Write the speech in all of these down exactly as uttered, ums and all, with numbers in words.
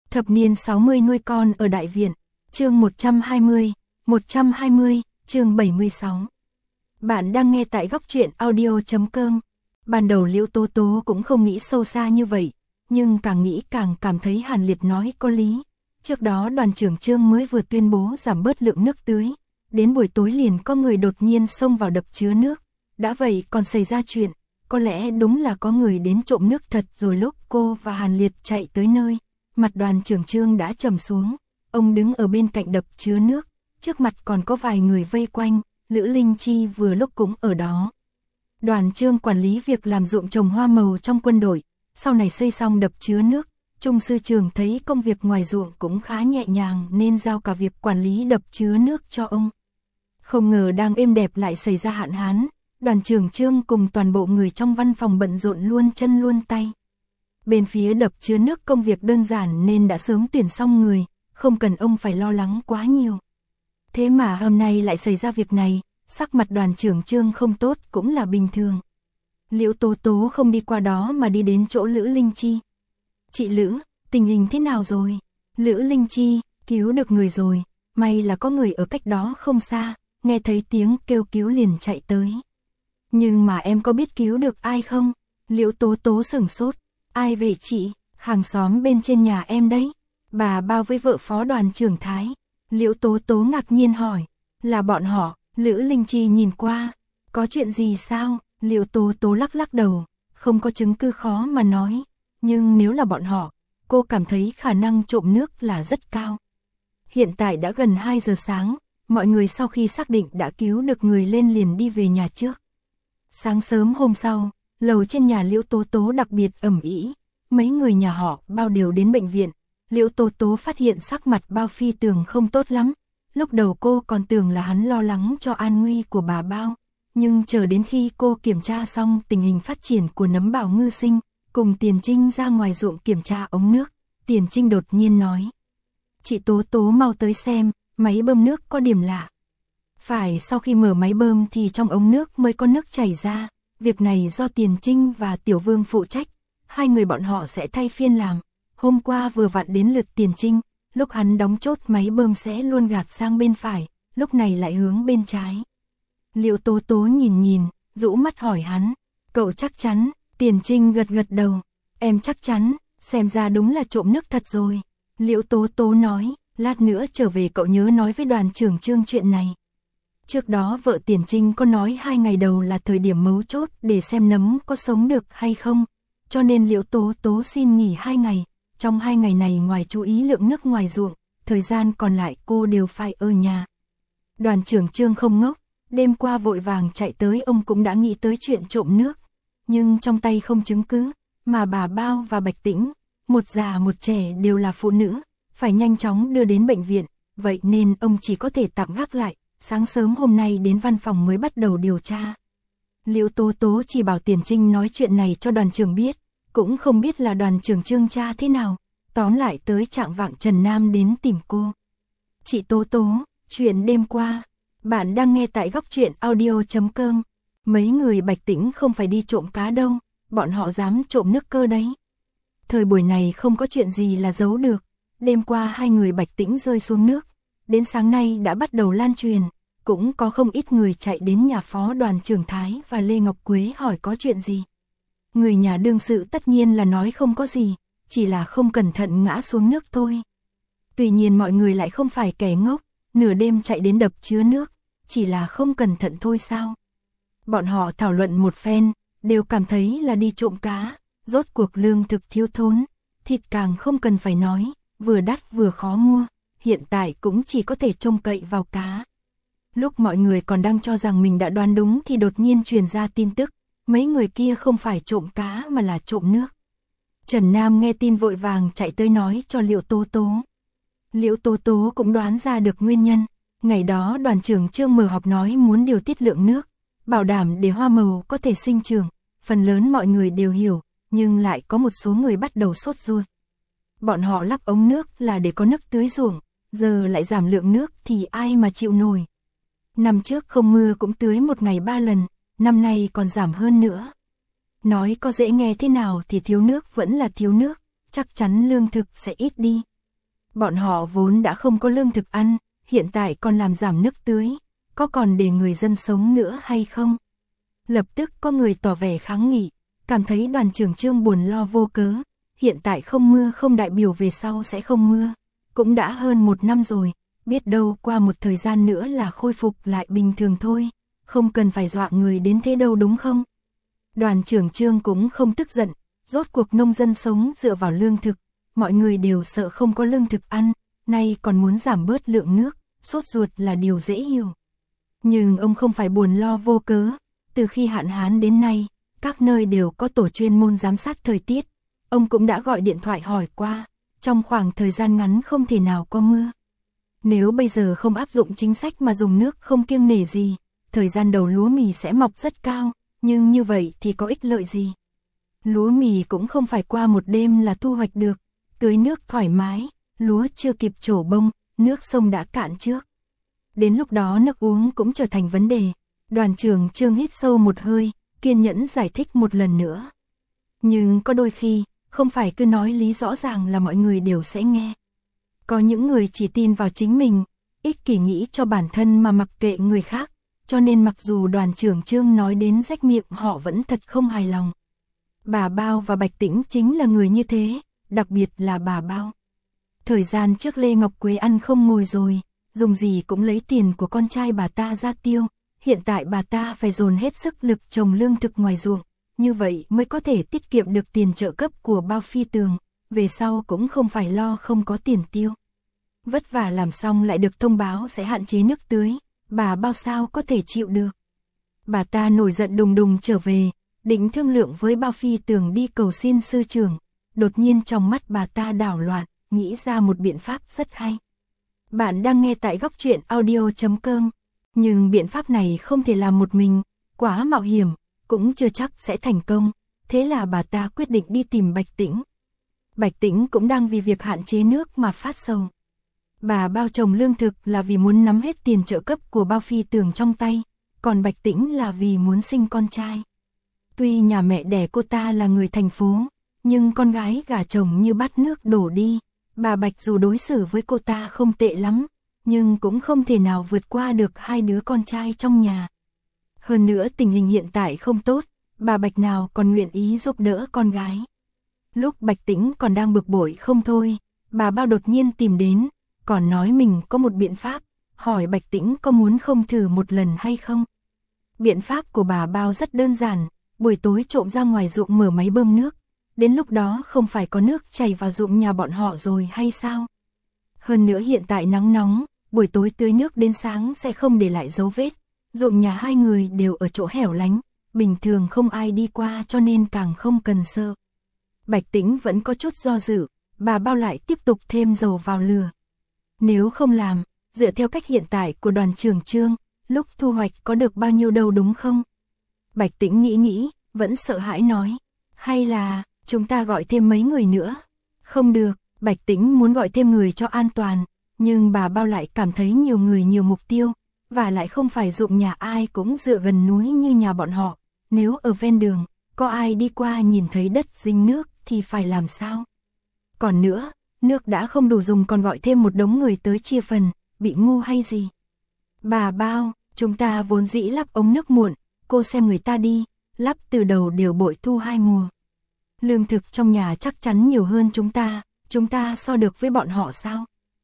Thập niên sáu mươi nuôi con ở Đại Viện, chương một trăm hai mươi, một trăm hai mươi, chương bảy mươi sáu. Bạn đang nghe tại góc truyện audio chấm com. Ban đầu Liễu Tố Tố cũng không nghĩ sâu xa như vậy, nhưng càng nghĩ càng cảm thấy Hàn Liệt nói có lý. Trước đó đoàn trưởng Trương mới vừa tuyên bố giảm bớt lượng nước tưới, đến buổi tối liền có người đột nhiên xông vào đập chứa nước. Đã vậy còn xảy ra chuyện, có lẽ đúng là có người đến trộm nước thật rồi. Lúc cô và Hàn Liệt chạy tới nơi, mặt đoàn trưởng Trương đã trầm xuống, ông đứng ở bên cạnh đập chứa nước, trước mặt còn có vài người vây quanh, Lữ Linh Chi vừa lúc cũng ở đó. Đoàn Trương quản lý việc làm ruộng trồng hoa màu trong quân đội, sau này xây xong đập chứa nước, Trung sư trưởng thấy công việc ngoài ruộng cũng khá nhẹ nhàng nên giao cả việc quản lý đập chứa nước cho ông. Không ngờ đang êm đẹp lại xảy ra hạn hán, đoàn trưởng Trương cùng toàn bộ người trong văn phòng bận rộn luôn chân luôn tay. Bên phía đập chứa nước công việc đơn giản nên đã sớm tuyển xong người, không cần ông phải lo lắng quá nhiều. Thế mà hôm nay lại xảy ra việc này, sắc mặt đoàn trưởng Trương không tốt cũng là bình thường. Liễu Tố Tố không đi qua đó mà đi đến chỗ Lữ Linh Chi. Chị Lữ, tình hình thế nào rồi? Lữ Linh Chi, cứu được người rồi, may là có người ở cách đó không xa, nghe thấy tiếng kêu cứu liền chạy tới. Nhưng mà em có biết cứu được ai không? Liễu Tố Tố sửng sốt. Ai vậy chị? Hàng xóm bên trên nhà em đấy. Bà bao với vợ phó đoàn trưởng Thái. Liễu Tố Tố ngạc nhiên hỏi. Là bọn họ. Lữ Linh Chi nhìn qua. Có chuyện gì sao? Liễu Tố Tố lắc lắc đầu. Không có chứng cứ khó mà nói. Nhưng nếu là bọn họ, cô cảm thấy khả năng trộm nước là rất cao. Hiện tại đã gần hai giờ sáng, mọi người sau khi xác định đã cứu được người lên liền đi về nhà trước. Sáng sớm hôm sau, lầu trên nhà Liễu Tố Tố đặc biệt ầm ĩ, mấy người nhà họ Bao đều đến bệnh viện. Liễu Tố Tố phát hiện sắc mặt Bao Phi Tường không tốt lắm. Lúc đầu cô còn tưởng là hắn lo lắng cho an nguy của bà Bao, nhưng chờ đến khi cô kiểm tra xong tình hình phát triển của Nấm Bảo Ngư Sinh, cùng Tiền Trinh ra ngoài ruộng kiểm tra ống nước, Tiền Trinh đột nhiên nói: "Chị Tố Tố mau tới xem, máy bơm nước có điểm lạ." Phải, sau khi mở máy bơm thì trong ống nước mới có nước chảy ra. Việc này do Tiền Trinh và Tiểu Vương phụ trách, hai người bọn họ sẽ thay phiên làm. Hôm qua vừa vặn đến lượt Tiền Trinh, lúc hắn đóng chốt máy bơm sẽ luôn gạt sang bên phải, lúc này lại hướng bên trái. Liễu Tố Tố nhìn nhìn, rũ mắt hỏi hắn: "Cậu chắc chắn?" Tiền Trinh gật gật đầu: "Em chắc chắn, xem ra đúng là trộm nước thật rồi." Liễu Tố Tố nói: "Lát nữa trở về cậu nhớ nói với đoàn trưởng Trương chuyện này." Trước đó vợ Tiền Trinh có nói hai ngày đầu là thời điểm mấu chốt để xem Nấm có sống được hay không, cho nên Liễu Tố Tố xin nghỉ hai ngày. Trong hai ngày này ngoài chú ý lượng nước ngoài ruộng, thời gian còn lại cô đều phải ở nhà. Đoàn trưởng Trương không ngốc, đêm qua vội vàng chạy tới, ông cũng đã nghĩ tới chuyện trộm nước, nhưng trong tay không chứng cứ, mà bà Bao và Bạch Tĩnh, một già một trẻ đều là phụ nữ, phải nhanh chóng đưa đến bệnh viện, vậy nên ông chỉ có thể tạm gác lại. Sáng sớm hôm nay đến văn phòng mới bắt đầu điều tra. Liễu Tố Tố chỉ bảo Tiền Trinh nói chuyện này cho đoàn trưởng biết, cũng không biết là đoàn trưởng Trương tra thế nào. Tóm lại tới trạng vạng Trần Nam đến tìm cô. "Chị Tố Tố, chuyện đêm qua." Bạn đang nghe tại góc truyện audio chấm com. Mấy người Bạch Tĩnh không phải đi trộm cá đâu, bọn họ dám trộm nước cơ đấy. Thời buổi này không có chuyện gì là giấu được. Đêm qua hai người Bạch Tĩnh rơi xuống nước, đến sáng nay đã bắt đầu lan truyền, cũng có không ít người chạy đến nhà phó đoàn trưởng Thái và Lê Ngọc Quế hỏi có chuyện gì. Người nhà đương sự tất nhiên là nói không có gì, chỉ là không cẩn thận ngã xuống nước thôi. Tuy nhiên mọi người lại không phải kẻ ngốc, nửa đêm chạy đến đập chứa nước, chỉ là không cẩn thận thôi sao. Bọn họ thảo luận một phen, đều cảm thấy là đi trộm cá, rốt cuộc lương thực thiếu thốn, thịt càng không cần phải nói, vừa đắt vừa khó mua. Hiện tại cũng chỉ có thể trông cậy vào cá. Lúc mọi người còn đang cho rằng mình đã đoán đúng thì đột nhiên truyền ra tin tức, mấy người kia không phải trộm cá mà là trộm nước. Trần Nam nghe tin vội vàng chạy tới nói cho Liễu Tố Tố. Liễu Tố Tố cũng đoán ra được nguyên nhân. Ngày đó đoàn trưởng Trương mở họp nói muốn điều tiết lượng nước, bảo đảm để hoa màu có thể sinh trưởng. Phần lớn mọi người đều hiểu, nhưng lại có một số người bắt đầu sốt ruột. Bọn họ lắp ống nước là để có nước tưới ruộng, giờ lại giảm lượng nước thì ai mà chịu nổi. Năm trước không mưa cũng tưới một ngày ba lần, năm nay còn giảm hơn nữa. Nói có dễ nghe thế nào thì thiếu nước vẫn là thiếu nước, chắc chắn lương thực sẽ ít đi. Bọn họ vốn đã không có lương thực ăn, hiện tại còn làm giảm nước tưới, có còn để người dân sống nữa hay không? Lập tức có người tỏ vẻ kháng nghị, cảm thấy Đoàn trưởng Trương buồn lo vô cớ, hiện tại không mưa không đại biểu về sau sẽ không mưa, cũng đã hơn một năm rồi, biết đâu qua một thời gian nữa là khôi phục lại bình thường thôi, không cần phải dọa người đến thế đâu đúng không? Đoàn trưởng Trương cũng không tức giận, rốt cuộc nông dân sống dựa vào lương thực, mọi người đều sợ không có lương thực ăn, nay còn muốn giảm bớt lượng nước, sốt ruột là điều dễ hiểu. Nhưng ông không phải buồn lo vô cớ, từ khi hạn hán đến nay, các nơi đều có tổ chuyên môn giám sát thời tiết, ông cũng đã gọi điện thoại hỏi qua, trong khoảng thời gian ngắn không thể nào có mưa. Nếu bây giờ không áp dụng chính sách mà dùng nước không kiêng nể gì, thời gian đầu lúa mì sẽ mọc rất cao, nhưng như vậy thì có ích lợi gì? Lúa mì cũng không phải qua một đêm là thu hoạch được, tưới nước thoải mái, lúa chưa kịp trổ bông, nước sông đã cạn trước. Đến lúc đó nước uống cũng trở thành vấn đề. Đoàn trưởng Trương hít sâu một hơi, kiên nhẫn giải thích một lần nữa. Nhưng có đôi khi, không phải cứ nói lý rõ ràng là mọi người đều sẽ nghe. Có những người chỉ tin vào chính mình, ích kỷ nghĩ cho bản thân mà mặc kệ người khác, cho nên mặc dù đoàn trưởng Trương nói đến rách miệng họ vẫn thật không hài lòng. Bà Bao và Bạch Tĩnh chính là người như thế, đặc biệt là bà Bao. Thời gian trước Lê Ngọc Quế ăn không ngồi rồi, dùng gì cũng lấy tiền của con trai bà ta ra tiêu, hiện tại bà ta phải dồn hết sức lực trồng lương thực ngoài ruộng, như vậy mới có thể tiết kiệm được tiền trợ cấp của Bao Phi Tường, về sau cũng không phải lo không có tiền tiêu. Vất vả làm xong lại được thông báo sẽ hạn chế nước tưới, bà Bao sao có thể chịu được. Bà ta nổi giận đùng đùng trở về, định thương lượng với Bao Phi Tường đi cầu xin sư trưởng, đột nhiên trong mắt bà ta đảo loạn, nghĩ ra một biện pháp rất hay. Bạn đang nghe tại góc truyện audio chấm com, nhưng biện pháp này không thể làm một mình, quá mạo hiểm, cũng chưa chắc sẽ thành công, thế là bà ta quyết định đi tìm Bạch Tĩnh. Bạch Tĩnh cũng đang vì việc hạn chế nước mà phát sầu. Bà Bao trồng lương thực là vì muốn nắm hết tiền trợ cấp của Bao Phi Tường trong tay, còn Bạch Tĩnh là vì muốn sinh con trai. Tuy nhà mẹ đẻ cô ta là người thành phố, nhưng con gái gả chồng như bát nước đổ đi, bà Bạch dù đối xử với cô ta không tệ lắm, nhưng cũng không thể nào vượt qua được hai đứa con trai trong nhà. Hơn nữa tình hình hiện tại không tốt, bà Bạch nào còn nguyện ý giúp đỡ con gái. Lúc Bạch Tĩnh còn đang bực bội không thôi, bà Bao đột nhiên tìm đến, còn nói mình có một biện pháp, hỏi Bạch Tĩnh có muốn không thử một lần hay không. Biện pháp của bà Bao rất đơn giản, buổi tối trộm ra ngoài ruộng mở máy bơm nước, đến lúc đó không phải có nước chảy vào ruộng nhà bọn họ rồi hay sao? Hơn nữa hiện tại nắng nóng, buổi tối tưới nước đến sáng sẽ không để lại dấu vết, ruộng nhà hai người đều ở chỗ hẻo lánh, bình thường không ai đi qua cho nên càng không cần sợ. Bạch Tĩnh vẫn có chút do dự, bà Bao lại tiếp tục thêm dầu vào lửa. Nếu không làm, dựa theo cách hiện tại của đoàn trưởng Trương, lúc thu hoạch có được bao nhiêu đâu đúng không? Bạch Tĩnh nghĩ nghĩ, vẫn sợ hãi nói, hay là chúng ta gọi thêm mấy người nữa? Không được, Bạch Tĩnh muốn gọi thêm người cho an toàn, nhưng bà Bao lại cảm thấy nhiều người nhiều mục tiêu, và lại không phải ruộng nhà ai cũng dựa gần núi như nhà bọn họ, nếu ở ven đường, có ai đi qua nhìn thấy đất dính nước thì phải làm sao? Còn nữa, nước đã không đủ dùng còn gọi thêm một đống người tới chia phần, bị ngu hay gì? Bà Bao, chúng ta vốn dĩ lắp ống nước muộn, cô xem người ta đi, lắp từ đầu đều bội thu hai mùa. Lương thực trong nhà chắc chắn nhiều hơn chúng ta, chúng ta so được với bọn họ sao?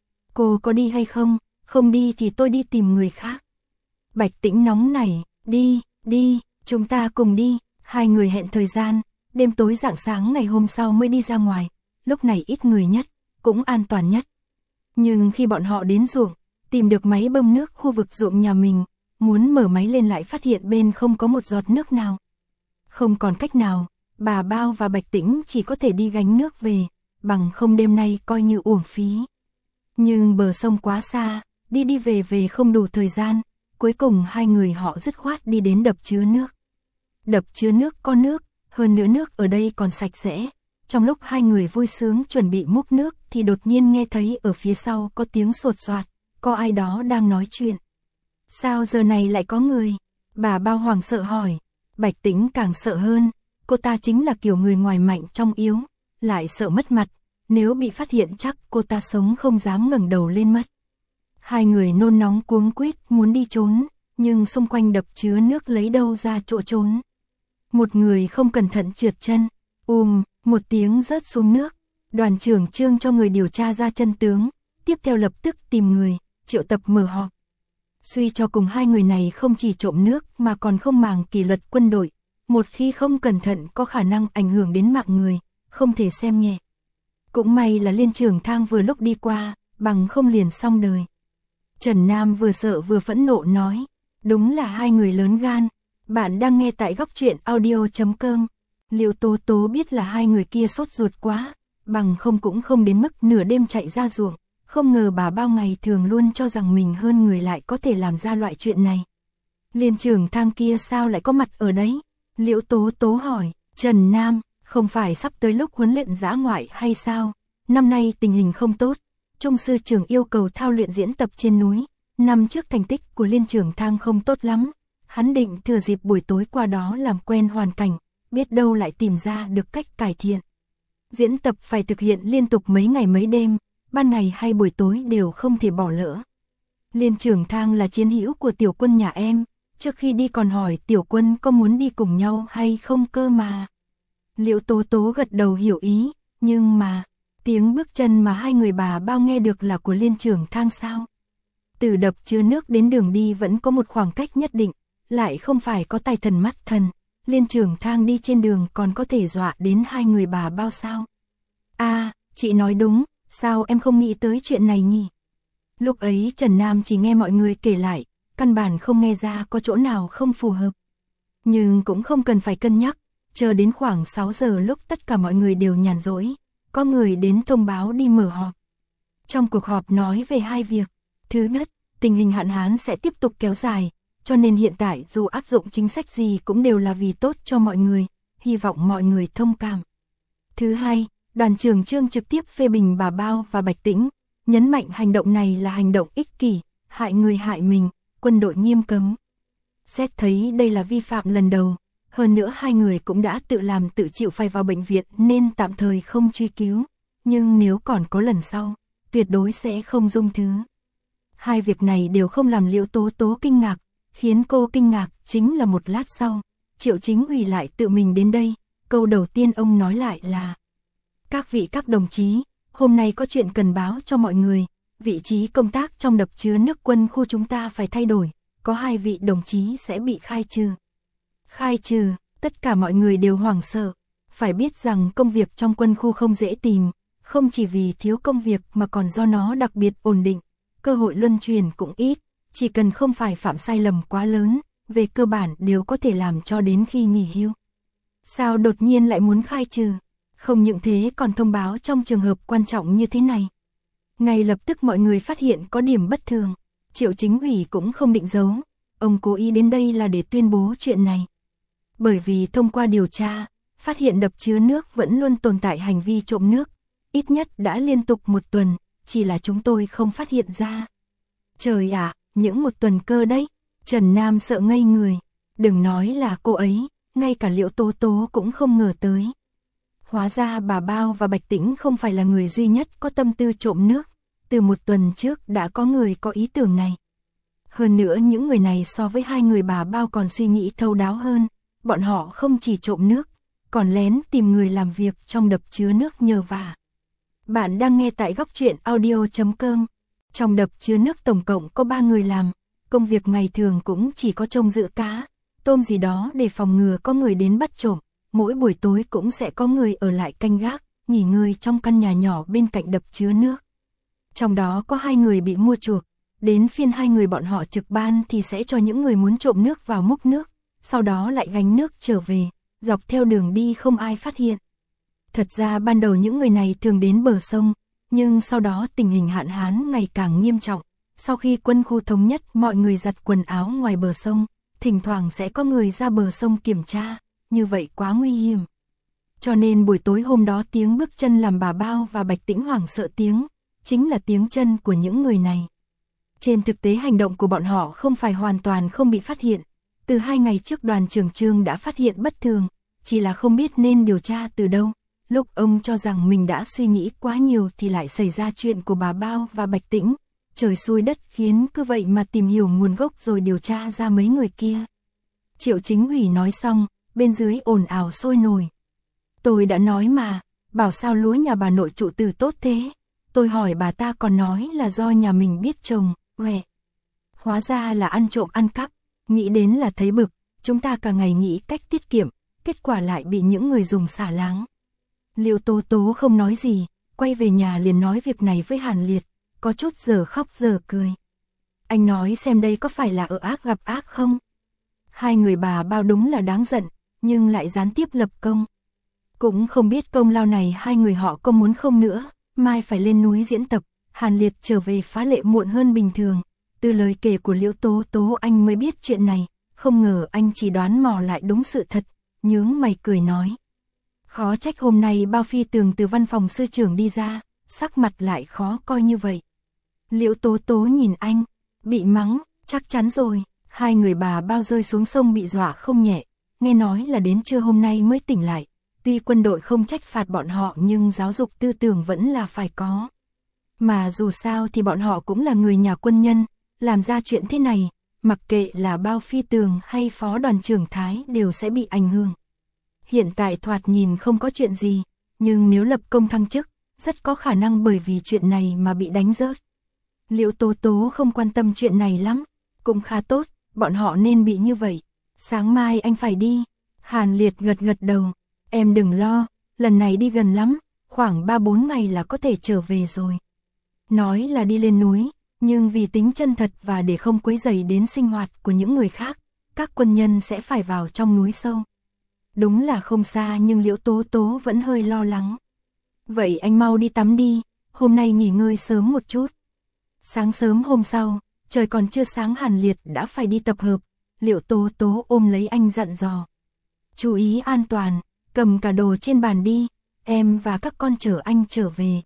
Cô có đi hay không? Không đi thì tôi đi tìm người khác. Bạch Tĩnh nóng nảy, đi, đi, chúng ta cùng đi. Hai người hẹn thời gian, đêm tối rạng sáng ngày hôm sau mới đi ra ngoài, lúc này ít người nhất, cũng an toàn nhất. Nhưng khi bọn họ đến ruộng, tìm được máy bơm nước khu vực ruộng nhà mình, muốn mở máy lên lại phát hiện bên không có một giọt nước nào. Không còn cách nào, bà Bao và Bạch Tĩnh chỉ có thể đi gánh nước về, bằng không đêm nay coi như uổng phí. Nhưng bờ sông quá xa, đi đi về về không đủ thời gian, cuối cùng hai người họ dứt khoát đi đến đập chứa nước. Đập chứa nước có nước, hơn nữa nước ở đây còn sạch sẽ. Trong lúc hai người vui sướng chuẩn bị múc nước thì đột nhiên nghe thấy ở phía sau có tiếng sột soạt, có ai đó đang nói chuyện. Sao giờ này lại có người? Bà Bao hoảng sợ hỏi. Bạch Tĩnh càng sợ hơn, cô ta chính là kiểu người ngoài mạnh trong yếu, lại sợ mất mặt, nếu bị phát hiện chắc cô ta sống không dám ngẩng đầu lên mất. Hai người nôn nóng cuống quýt muốn đi trốn, nhưng xung quanh đập chứa nước lấy đâu ra chỗ trốn. Một người không cẩn thận trượt chân, ùm, một tiếng rớt xuống nước. Đoàn trưởng Trương cho người điều tra ra chân tướng, tiếp theo lập tức tìm người, triệu tập mở họp. Suy cho cùng hai người này không chỉ trộm nước mà còn không màng kỷ luật quân đội, một khi không cẩn thận có khả năng ảnh hưởng đến mạng người, không thể xem nhẹ. Cũng may là Liên Trường Thang vừa lúc đi qua, bằng không liền xong đời. Trần Nam vừa sợ vừa phẫn nộ nói, đúng là hai người lớn gan. Bạn đang nghe tại góc truyện audio chấm com. Liệu Tố Tố biết là hai người kia sốt ruột quá, bằng không cũng không đến mức nửa đêm chạy ra ruộng, không ngờ bà bao ngày thường luôn cho rằng mình hơn người lại có thể làm ra loại chuyện này. Liên Trường Thang kia sao lại có mặt ở đấy? Liễu Tố Tố hỏi, Trần Nam, không phải sắp tới lúc huấn luyện dã ngoại hay sao? Năm nay tình hình không tốt, Trung sư trưởng yêu cầu thao luyện diễn tập trên núi, năm trước thành tích của Liên Trường Thang không tốt lắm, hắn định thừa dịp buổi tối qua đó làm quen hoàn cảnh, biết đâu lại tìm ra được cách cải thiện. Diễn tập phải thực hiện liên tục mấy ngày mấy đêm, ban ngày hay buổi tối đều không thể bỏ lỡ. Liên Trường Thang là chiến hữu của Tiểu Quân nhà em, trước khi đi còn hỏi Tiểu Quân có muốn đi cùng nhau hay không cơ mà. Liễu Tố Tố gật đầu hiểu ý, nhưng mà, tiếng bước chân mà hai người bà bao nghe được là của Liên Trường Thang sao? Từ đập chứa nước đến đường đi vẫn có một khoảng cách nhất định, lại không phải có tài thần mắt thần. Liên Trường Thang đi trên đường còn có thể dọa đến hai người bà bao sao? À, chị nói đúng, sao em không nghĩ tới chuyện này nhỉ? Lúc ấy Trần Nam chỉ nghe mọi người kể lại, căn bản không nghe ra có chỗ nào không phù hợp. Nhưng cũng không cần phải cân nhắc, chờ đến khoảng sáu giờ lúc tất cả mọi người đều nhàn rỗi, có người đến thông báo đi mở họp. Trong cuộc họp nói về hai việc, thứ nhất, tình hình hạn hán sẽ tiếp tục kéo dài, cho nên hiện tại dù áp dụng chính sách gì cũng đều là vì tốt cho mọi người, hy vọng mọi người thông cảm. Thứ hai, đoàn trưởng Trương trực tiếp phê bình bà Bao và Bạch Tĩnh, nhấn mạnh hành động này là hành động ích kỷ, hại người hại mình, quân đội nghiêm cấm. Xét thấy đây là vi phạm lần đầu, hơn nữa hai người cũng đã tự làm tự chịu phải vào bệnh viện nên tạm thời không truy cứu, nhưng nếu còn có lần sau, tuyệt đối sẽ không dung thứ. Hai việc này đều không làm Liễu Tố Tố kinh ngạc, khiến cô kinh ngạc chính là một lát sau, Triệu Chính ủy lại tự mình đến đây, câu đầu tiên ông nói lại là: các vị các đồng chí, hôm nay có chuyện cần báo cho mọi người, vị trí công tác trong đập chứa nước quân khu chúng ta phải thay đổi, có hai vị đồng chí sẽ bị khai trừ. Khai trừ, tất cả mọi người đều hoảng sợ, phải biết rằng công việc trong quân khu không dễ tìm, không chỉ vì thiếu công việc mà còn do nó đặc biệt ổn định, cơ hội luân chuyển cũng ít, chỉ cần không phải phạm sai lầm quá lớn, về cơ bản đều có thể làm cho đến khi nghỉ hưu. Sao đột nhiên lại muốn khai trừ? Không những thế còn thông báo trong trường hợp quan trọng như thế này. Ngay lập tức mọi người phát hiện có điểm bất thường, Triệu Chính ủy cũng không định giấu, ông cố ý đến đây là để tuyên bố chuyện này. Bởi vì thông qua điều tra, phát hiện đập chứa nước vẫn luôn tồn tại hành vi trộm nước, ít nhất đã liên tục một tuần, chỉ là chúng tôi không phát hiện ra. Trời ạ, những một tuần cơ đấy, Trần Nam sợ ngây người, đừng nói là cô ấy, ngay cả Liễu Tố Tố cũng không ngờ tới. Hóa ra bà Bao và Bạch Tĩnh không phải là người duy nhất có tâm tư trộm nước, từ một tuần trước đã có người có ý tưởng này. Hơn nữa những người này so với hai người bà Bao còn suy nghĩ thấu đáo hơn, bọn họ không chỉ trộm nước, còn lén tìm người làm việc trong đập chứa nước nhờ vả. Bạn đang nghe tại góc truyện audio chấm com. Trong đập chứa nước tổng cộng có ba người làm, công việc ngày thường cũng chỉ có trông giữ cá, tôm gì đó để phòng ngừa có người đến bắt trộm, mỗi buổi tối cũng sẽ có người ở lại canh gác, nghỉ ngơi trong căn nhà nhỏ bên cạnh đập chứa nước. Trong đó có hai người bị mua chuộc, đến phiên hai người bọn họ trực ban thì sẽ cho những người muốn trộm nước vào múc nước, sau đó lại gánh nước trở về, dọc theo đường đi không ai phát hiện. Thật ra ban đầu những người này thường đến bờ sông, nhưng sau đó tình hình hạn hán ngày càng nghiêm trọng, sau khi quân khu thống nhất mọi người giặt quần áo ngoài bờ sông, thỉnh thoảng sẽ có người ra bờ sông kiểm tra, như vậy quá nguy hiểm. Cho nên buổi tối hôm đó tiếng bước chân làm bà Bao và Bạch Tĩnh hoảng sợ tiếng, chính là tiếng chân của những người này. Trên thực tế hành động của bọn họ không phải hoàn toàn không bị phát hiện, từ hai ngày trước đoàn trưởng Trương đã phát hiện bất thường, chỉ là không biết nên điều tra từ đâu, Lúc ông cho rằng mình đã suy nghĩ quá nhiều thì lại xảy ra chuyện của bà Bao và Bạch Tĩnh. Trời xui đất khiến cứ vậy mà tìm hiểu nguồn gốc rồi điều tra ra mấy người kia. Triệu Chính Ủy nói xong, bên dưới ồn ào sôi nổi. Tôi đã nói mà, bảo sao lúa nhà bà nội trụ từ tốt thế. Tôi hỏi bà ta còn nói là do nhà mình biết trồng, uẹ. Hóa ra là ăn trộm ăn cắp, nghĩ đến là thấy bực, chúng ta cả ngày nghĩ cách tiết kiệm, kết quả lại bị những người dùng xả láng. Liệu Tố Tố không nói gì, quay về nhà liền nói việc này với Hàn Liệt, có chút giờ khóc giờ cười. Anh nói xem đây có phải là ở ác gặp ác không? Hai người bà Bao đúng là đáng giận, nhưng lại gián tiếp lập công. Cũng không biết công lao này hai người họ có muốn không nữa, mai phải lên núi diễn tập, Hàn Liệt trở về phá lệ muộn hơn bình thường. Từ lời kể của Liễu Tố Tố anh mới biết chuyện này, không ngờ anh chỉ đoán mò lại đúng sự thật, nhướng mày cười nói. Khó trách hôm nay Bao Phi Tường từ văn phòng sư trưởng đi ra, sắc mặt lại khó coi như vậy. Liễu Tố Tố nhìn anh, bị mắng, chắc chắn rồi, hai người bà Bao rơi xuống sông bị dọa không nhẹ, nghe nói là đến trưa hôm nay mới tỉnh lại. Tuy quân đội không trách phạt bọn họ nhưng giáo dục tư tưởng vẫn là phải có. Mà dù sao thì bọn họ cũng là người nhà quân nhân, làm ra chuyện thế này, mặc kệ là Bao Phi Tường hay Phó Đoàn trưởng Thái đều sẽ bị ảnh hưởng. Hiện tại thoạt nhìn không có chuyện gì, nhưng nếu lập công thăng chức, rất có khả năng bởi vì chuyện này mà bị đánh rớt. Liễu Tố Tố không quan tâm chuyện này lắm, cũng khá tốt, bọn họ nên bị như vậy. Sáng mai anh phải đi. Hàn Liệt gật gật đầu, em đừng lo, lần này đi gần lắm, khoảng ba bốn ngày là có thể trở về rồi. Nói là đi lên núi, nhưng vì tính chân thật và để không quấy rầy đến sinh hoạt của những người khác, các quân nhân sẽ phải vào trong núi sâu. Đúng là không xa nhưng Liễu Tố Tố vẫn hơi lo lắng. Vậy anh mau đi tắm đi, hôm nay nghỉ ngơi sớm một chút. Sáng sớm hôm sau, trời còn chưa sáng Hàn Liệt đã phải đi tập hợp, Liễu Tố Tố ôm lấy anh dặn dò. Chú ý an toàn, cầm cả đồ trên bàn đi, em và các con chở anh trở về.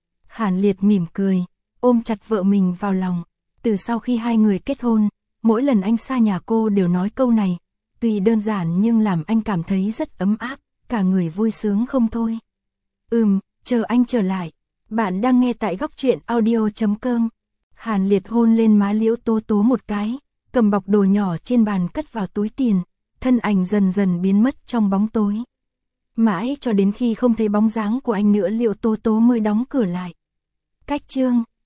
Hàn Liệt mỉm cười, ôm chặt vợ mình vào lòng. Từ sau khi hai người kết hôn, mỗi lần anh xa nhà cô đều nói câu này. Tuy đơn giản nhưng làm anh cảm thấy rất ấm áp, cả người vui sướng không thôi. Ừm, chờ anh trở lại. Bạn đang nghe tại góc truyện audio chấm com. Hàn Liệt hôn lên má Liễu Tố Tố một cái, cầm bọc đồ nhỏ trên bàn cất vào túi tiền, thân ảnh dần dần biến mất trong bóng tối. Mãi cho đến khi không thấy bóng dáng của anh nữa Liễu Tố Tố mới đóng cửa lại. Cách chương